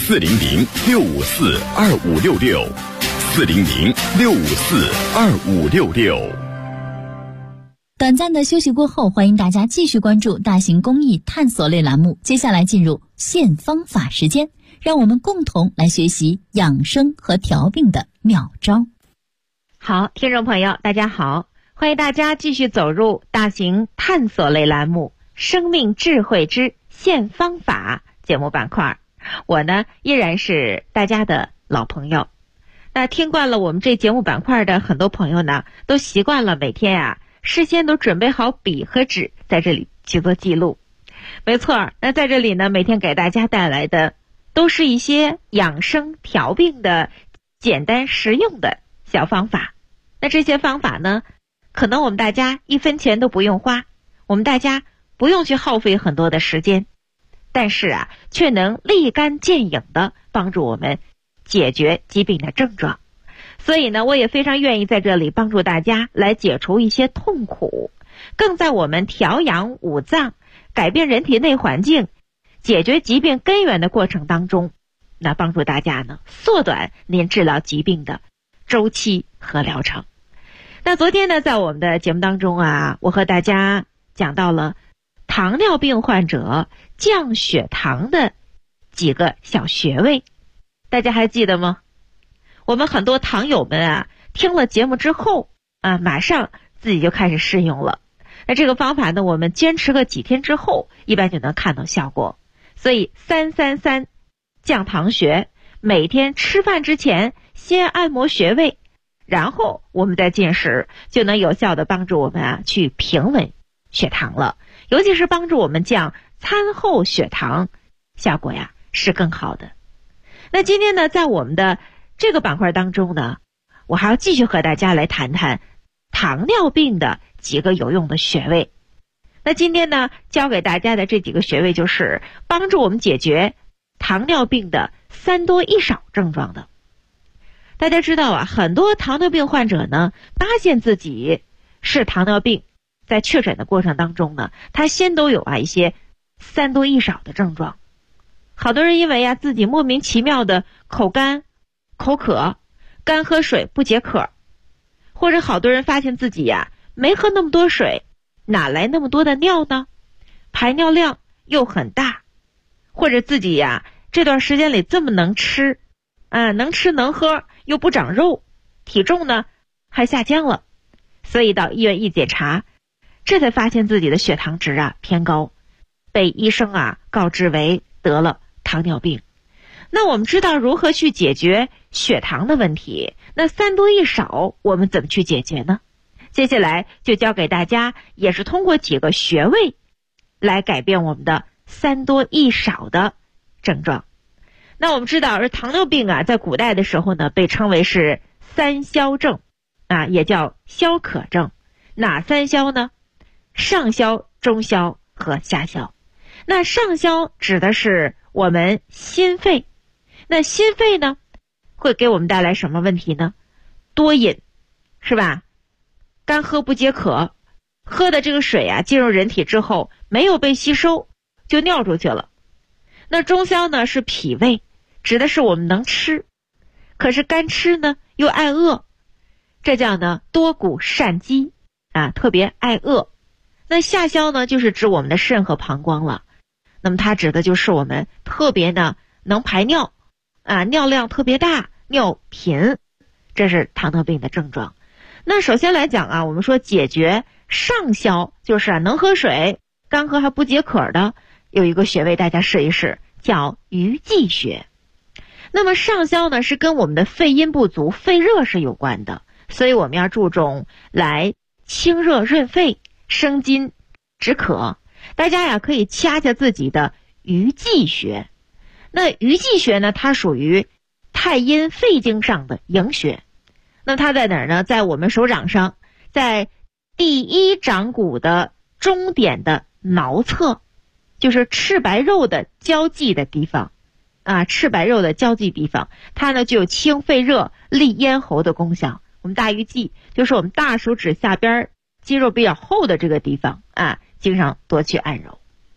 ：400-654-2566，400-654-2566。 短暂的休息过后，欢迎大家继续关注大型公益探索类栏目。接下来进入现方法时间，让我们共同来学习养生和调病的妙招。 好，听众朋友大家好，欢迎大家继续走入大型探索类栏目生命智慧之现方法节目板块。我呢依然是大家的老朋友。那听惯了我们这节目板块的很多朋友呢，都习惯了每天事先都准备好笔和纸，在这里去做记录。没错，那在这里呢，每天给大家带来的都是一些养生调病的简单实用的小方法。那这些方法呢，可能我们大家1分钱都不用花，我们大家不用去耗费很多的时间，但是却能立竿见影的帮助我们解决疾病的症状。所以呢，我也非常愿意在这里帮助大家来解除一些痛苦，更在我们调养五脏、改变人体内环境、解决疾病根源的过程当中，那帮助大家呢缩短您治疗疾病的周期和疗程。那昨天呢，在我们的节目当中我和大家讲到了糖尿病患者降血糖的几个小穴位，大家还记得吗？我们很多糖友们听了节目之后马上自己就开始试用了。那这个方法呢，我们坚持个几天之后，一般就能看到效果。所以333降糖穴，每天吃饭之前先按摩穴位，然后我们再进食，就能有效的帮助我们去平稳血糖了。尤其是帮助我们降餐后血糖，效果是更好的。那今天呢，在我们的这个板块当中呢，我还要继续和大家来谈谈糖尿病的几个有用的穴位。那今天呢，教给大家的这几个穴位就是帮助我们解决糖尿病的3多1少症状的。大家知道很多糖尿病患者呢，发现自己是糖尿病，在确诊的过程当中呢，他先都有一些3多1少的症状。好多人因为自己莫名其妙的口干、口渴、干喝水不解渴，或者好多人发现自己没喝那么多水，哪来那么多的尿呢？排尿量又很大，或者自己这段时间里这么能吃能吃能喝又不长肉，体重呢还下降了，所以到医院一检查，这才发现自己的血糖值偏高，被医生告知为得了糖尿病。那我们知道如何去解决血糖的问题，那3多1少我们怎么去解决呢？接下来就教给大家，也是通过几个穴位来改变我们的3多1少的症状。那我们知道，而糖尿病在古代的时候呢，被称为是3消症也叫消渴症。哪3消呢？上消、中消和下消。那上消指的是我们心肺，那心肺呢会给我们带来什么问题呢？多饮，是吧？干喝不解渴，喝的这个水进入人体之后没有被吸收，就尿出去了。那中消呢是脾胃，指的是我们能吃，可是干吃呢又爱饿，这叫呢多谷善饥特别爱饿。那下消呢就是指我们的肾和膀胱了，那么它指的就是我们特别呢能排尿尿量特别大，尿频，这是糖尿病的症状。那首先来讲我们说解决上消，就是能喝水，干喝还不解渴的，有一个穴位大家试一试，叫鱼际穴。那么上消呢是跟我们的肺阴不足、肺热是有关的，所以我们要注重来清热润肺、生津止渴。大家可以掐掐自己的鱼际穴。那鱼际穴呢，它属于太阴肺经上的营穴。那它在哪儿呢？在我们手掌上，在第1掌骨的中点的桡侧，就是赤白肉的交际的地方赤白肉的交际地方，它呢就有清肺热、利咽喉的功效。我们大鱼际就是我们大手指下边肌肉比较厚的这个地方经常多去按揉。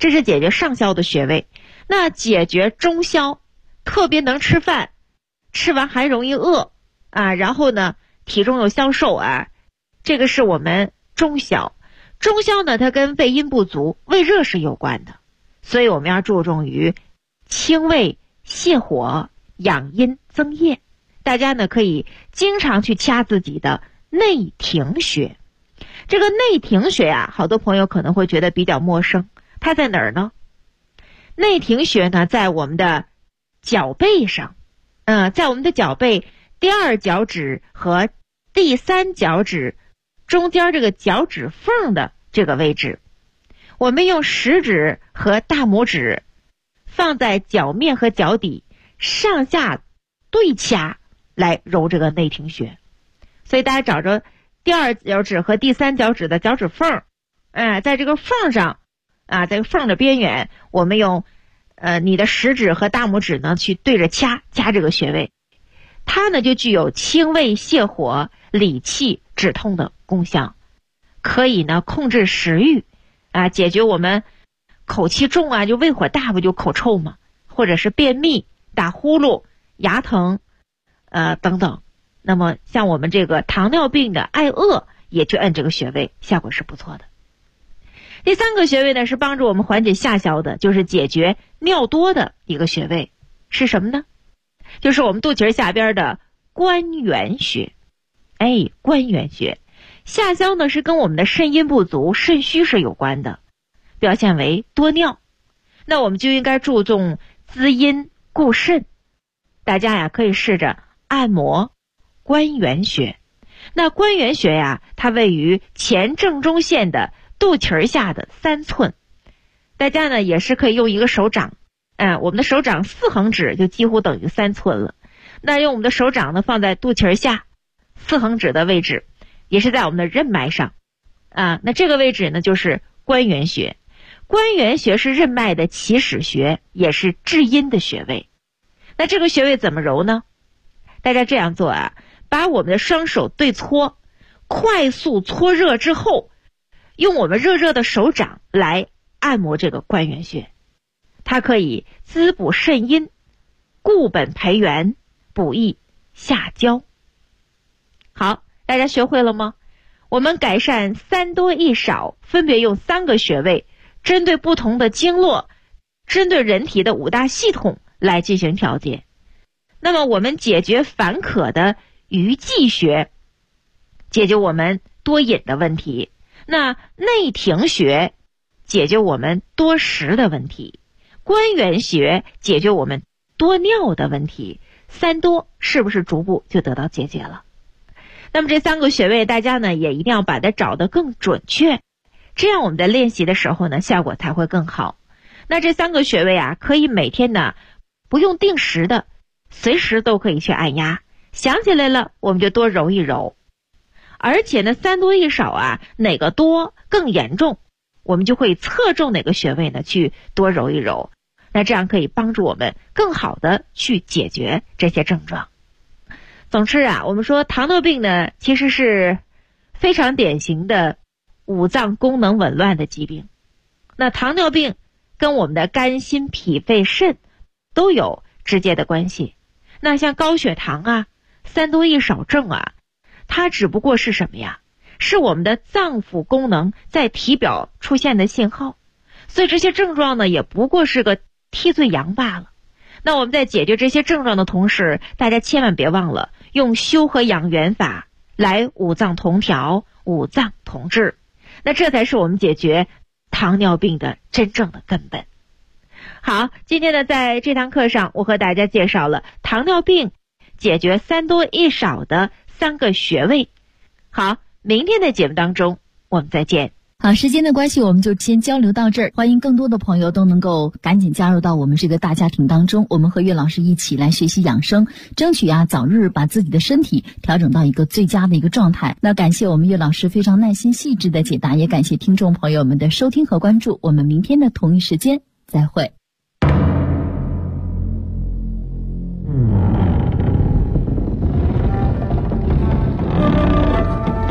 这是解决上消的穴位。那解决中消，特别能吃饭，吃完还容易饿啊，然后呢体重又消瘦啊，这个是我们中消。中消呢，它跟胃阴不足、胃热是有关的，所以我们要注重于清胃、泻火、养阴、增液。大家呢可以经常去掐自己的内庭穴。这个内庭穴啊，好多朋友可能会觉得比较陌生，它在哪儿呢？内庭穴呢，在我们的脚背上，在我们的脚背第2脚趾和第3脚趾中间这个脚趾缝的这个位置。我们用食指和大拇指放在脚面和脚底上下对掐来揉这个内庭穴。所以大家找着第2脚趾和第3脚趾的脚趾缝，在这个缝上在这个缝的边缘，我们用你的食指和大拇指呢去对着掐这个穴位，它呢就具有清胃泻火、理气止痛的功效，可以呢控制食欲解决我们口气重就胃火大，不就口臭吗？或者是便秘、打呼噜、牙疼等等。那么像我们这个糖尿病的爱饿，也去摁这个穴位，效果是不错的。第3个穴位呢，是帮助我们缓解下消的，就是解决尿多的一个穴位，是什么呢？就是我们肚脐下边的关元穴。关元穴下消呢，是跟我们的肾阴不足、肾虚是有关的，表现为多尿。那我们就应该注重滋阴固肾。大家呀可以试着按摩关元穴。那关元穴呀，它位于前正中线的肚脐下的3寸。大家呢也是可以用一个手掌，我们的手掌4横指就几乎等于3寸了。那用我们的手掌呢放在肚脐下4横指的位置，也是在我们的任脉上那这个位置呢就是关元穴。关元穴是任脉的起始穴，也是治阴的穴位。那这个穴位怎么揉呢？大家这样做把我们的双手对搓，快速搓热之后，用我们热热的手掌来按摩这个关元穴。它可以滋补肾阴，固本培元，补益下焦。好，大家学会了吗？我们改善3多1少，分别用3个穴位，针对不同的经络，针对人体的5大系统来进行调节。那么我们解决烦渴的鱼际穴，解决我们多饮的问题。那内庭穴解决我们多食的问题，关元穴解决我们多尿的问题。3多是不是逐步就得到解决了？那么这3个穴位大家呢也一定要把它找得更准确，这样我们在练习的时候呢效果才会更好。那这3个穴位可以每天呢不用定时的，随时都可以去按压，想起来了我们就多揉一揉。而且呢3多1少哪个多更严重，我们就会侧重哪个穴位呢去多揉一揉。那这样可以帮助我们更好的去解决这些症状。总之我们说糖尿病呢其实是非常典型的五脏功能紊乱的疾病。那糖尿病跟我们的肝心脾肺肾都有直接的关系。那像高血糖3多1少症它只不过是什么呀？是我们的脏腑功能在体表出现的信号。所以这些症状呢也不过是个替罪羊罢了。那我们在解决这些症状的同时，大家千万别忘了用修和养元法来五脏同调、五脏同治。那这才是我们解决糖尿病的真正的根本。好，今天呢在这堂课上我和大家介绍了糖尿病解决3多1少的3个穴位。好，明天的节目当中我们再见。 好，时间的关系我们就先交流到这儿，欢迎更多的朋友都能够赶紧加入到我们这个大家庭当中，我们和岳老师一起来学习养生，争取早日把自己的身体调整到一个最佳的一个状态。那感谢我们岳老师非常耐心细致的解答，也感谢听众朋友们的收听和关注，我们明天的同一时间再会。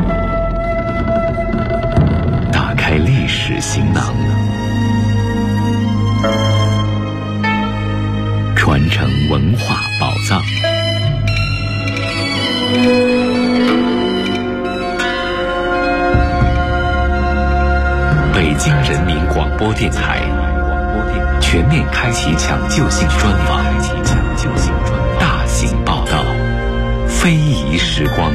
历史行囊， 京人民广播电台全面开启抢救性专访，大型报道，非遗时光。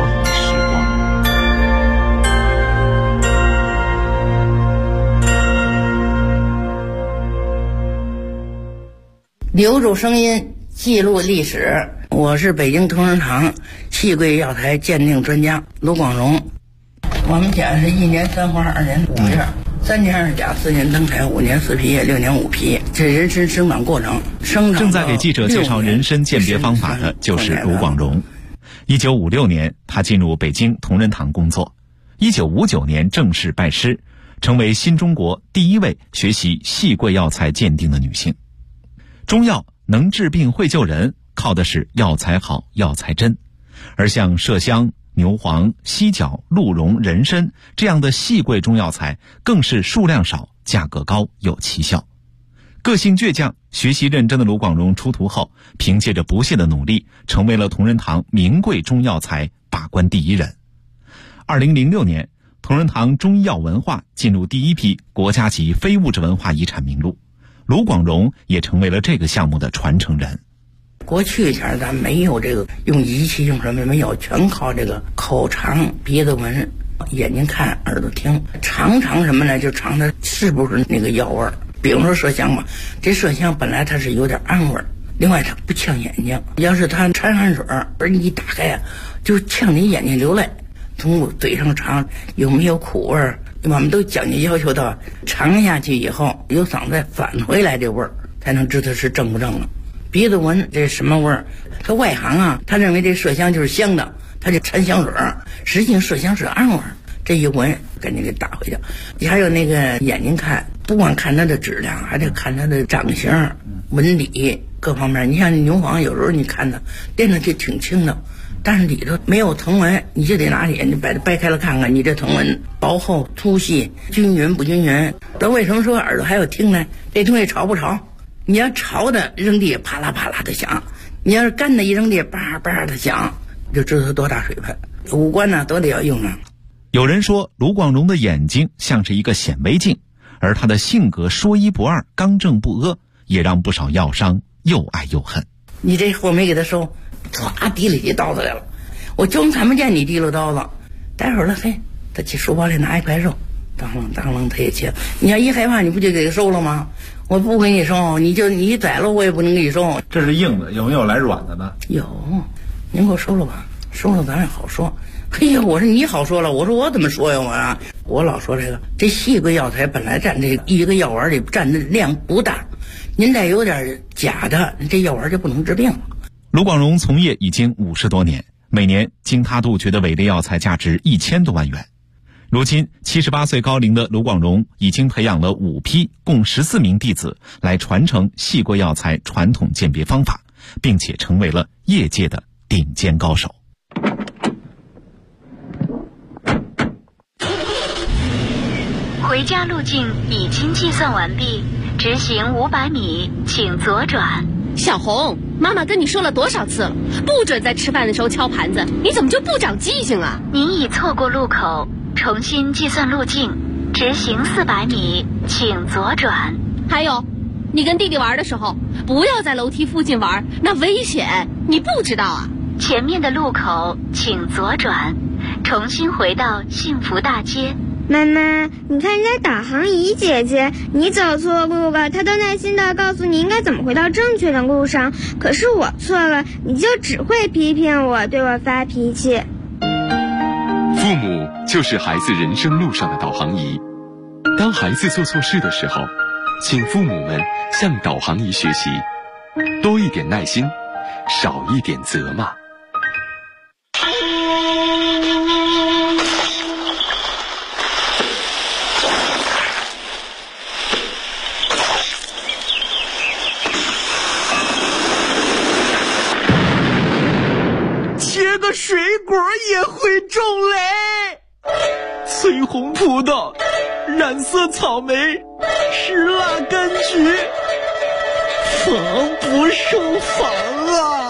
留住声音，记录历史。我是北京同仁堂戏柜药材鉴定专家卢广荣。我们家是1年3花2年5月，3年2甲4年登台5年4批6年5批，这人参生长过程。 正在给记者介绍人参鉴别方法的就是卢广荣。1956年，他进入北京同仁堂工作。1959年正式拜师，成为新中国第一位学习戏柜药材鉴定的女性。中药能治病会救人，靠的是药材好、药材真。而像麝香、牛黄、犀角、鹿茸、人参这样的细贵中药材，更是数量少、价格高、有奇效。个性倔强、学习认真的卢广荣出徒后，凭借着不懈的努力，成为了同仁堂名贵中药材把关第一人。2006年，同仁堂中医药文化进入第一批国家级非物质文化遗产名录，卢广荣也成为了这个项目的传承人。 过去以前咱没有这个用仪器用什么没有，全靠这个口尝、鼻子闻、眼睛看、耳朵听。尝什么呢？就尝它是不是那个药味儿。比如说麝香吧，这麝香本来它是有点暗味儿，另外它不呛眼睛。要是它掺汗水，而你一打开啊，就呛你眼睛流泪。从嘴上尝有没有苦味儿，我们都讲究要求到尝下去以后，有嗓子返回来这味儿，才能知道是正不正了。鼻子闻这什么味儿？他外行啊，他认为这麝香就是香的，他就掺香水，实际上麝香是暗味儿。这一闻赶紧给打回去。你还有那个眼睛看，不光看它的质量，还得看它的长相、纹理各方面。你像牛黄，有时候你看它掂上去挺轻的，但是里头没有藤纹，你就得拿眼睛把它掰开了看看，你这藤纹薄厚、粗细、均匀不均匀。那为什么说耳朵还有听呢？这东西潮不潮？你要潮的扔地啪啦啪啦的响，你要是干的一扔地叭叭的响，就知道它多大水分。五官呢都得要用啊。 有人说卢广荣的眼睛像是一个显微镜，而他的性格说一不二、刚正不阿，也让不少药商又爱又恨。 你这货没给他收，唰提里起刀子来了，我就看不见你提溜刀子。待会儿了，嘿，他去书包里拿一块肉，当啷他也切。你要一害怕，你不就给他收了吗？我不给你收，你宰了我也不能给你收。 这是硬的，有没有来软的呢？ 有，您给我收了吧，收了咱也好说。哎呀，我说你好说了，我说我怎么说呀？我老说这细贵药材本来占这一个药丸里占的量不大，您再有点假的，这药丸就不能治病了。 卢广荣从业已经50多年，每年经他杜绝的伪劣药材价值1000多万元。如今78岁高龄的卢广荣已经培养了5批共14名弟子来传承细贵药材传统鉴别方法，并且成为了业界的顶尖高手。 回家路径已经计算完毕，直行500米，请左转。 小红，妈妈跟你说了多少次了，不准在吃饭的时候敲盘子，你怎么就不长记性啊？ 您已错过路口，重新计算路径，直行400米，请左转。 还有，你跟弟弟玩的时候，不要在楼梯附近玩，那危险，你不知道啊？ 前面的路口请左转，重新回到幸福大街。 妈妈，你看人家导航仪姐姐，你走错路了，她都耐心地告诉你应该怎么回到正确的路上。可是我错了，你就只会批评我，对我发脾气。 父母就是孩子人生路上的导航仪。当孩子做错事的时候，请父母们向导航仪学习，多一点耐心，少一点责骂。 切个水果也会中雷，翠红葡萄，染色草莓，石蜡柑橘，防不胜防啊！